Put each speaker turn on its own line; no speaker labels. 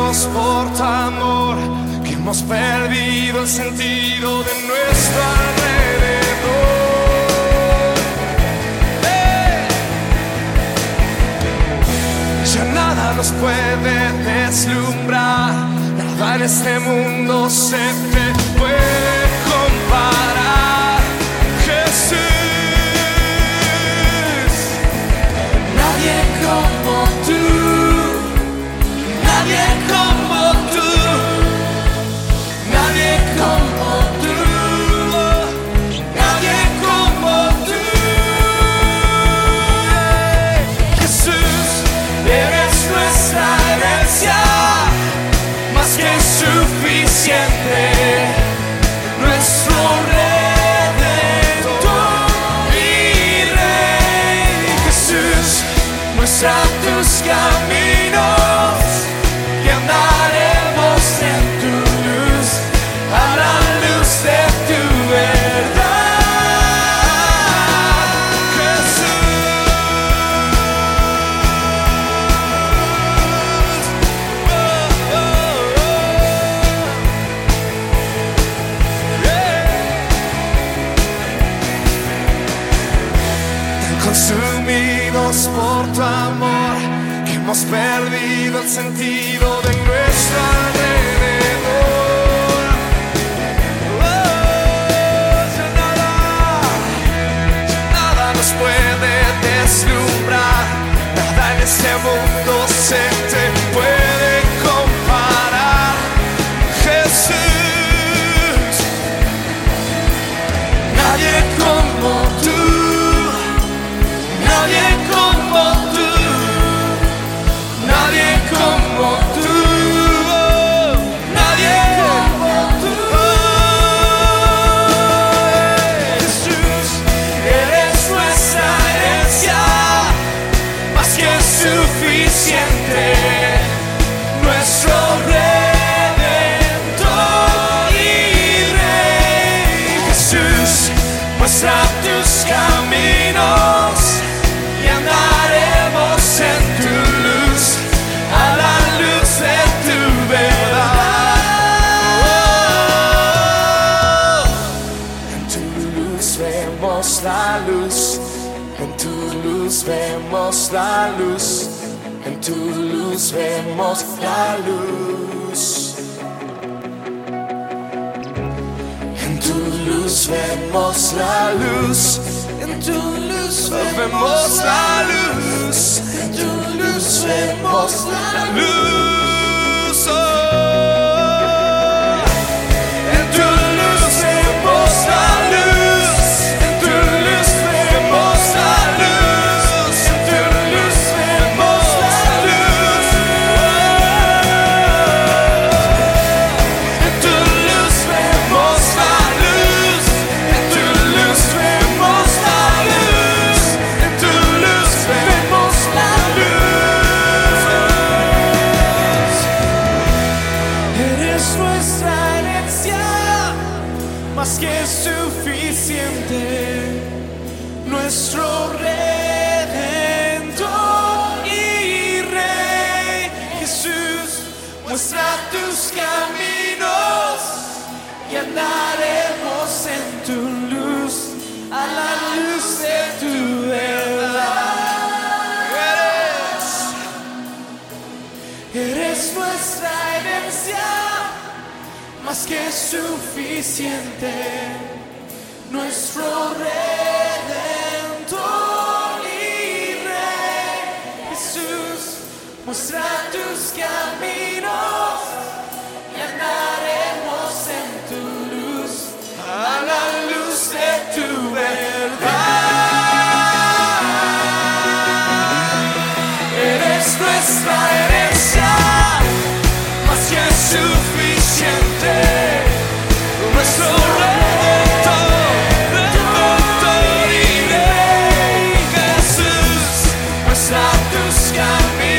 consumidos por tu amor, que hemos perdido el sentido de nuestro alrededor. Ya nada nos puede deslumbrar, nada en este mundo se te puede comparar, Jesús. Nadie como tú, nadie como tú, nadie como tú, nadie como tú. Jesús, eres nuestra herencia, más que suficiente, nuestro Redentor y Rey. Jesús, muestra tus caminos y andaremos en tu luz, a la luz de tu verdad, Jesús. Tan consumidos por tu amor, que hemos perdido el sentido de nuestro alrededor. Ya nada nos puede deslumbrar, nada en este mundo se te puede comparar, Jesús. Nadie como tú, nadie como tú, nadie como tú, nadie como tú. Jesús, eres nuestra herencia, más que suficiente, nuestro Redentor y Rey. Jesús, muestra tus caminos y andaremos en tu luz, a la luz de tu verdad. En tu luz vemos la luz, en tu luz vemos la luz, en tu luz vemos la luz. En tu luz vemos la luz, en tu luz vemos la luz, en tu luz vemos la luz. Oh. En tu luz vemos la luz, en tu luz vemos la luz, en tu luz vemos la luz. En tu luz vemos la luz, en tu luz vemos la luz, en tu luz vemos la luz. Eres nuestra herencia, más que suficiente, nuestro Redentor y Rey. Jesús, muestra tus caminos y andaremos en tu luz, a la luz de tu verdad. Eres nuestra herencia, más que suficiente, nuestro Redentor y Rey. Jesús, muestra tus caminos y andaremos en tu luz, a la luz de tu verdad. Eres nuestra herencia, más que suficiente, nuestro Redentor y Rey. Jesús, muestra tus caminos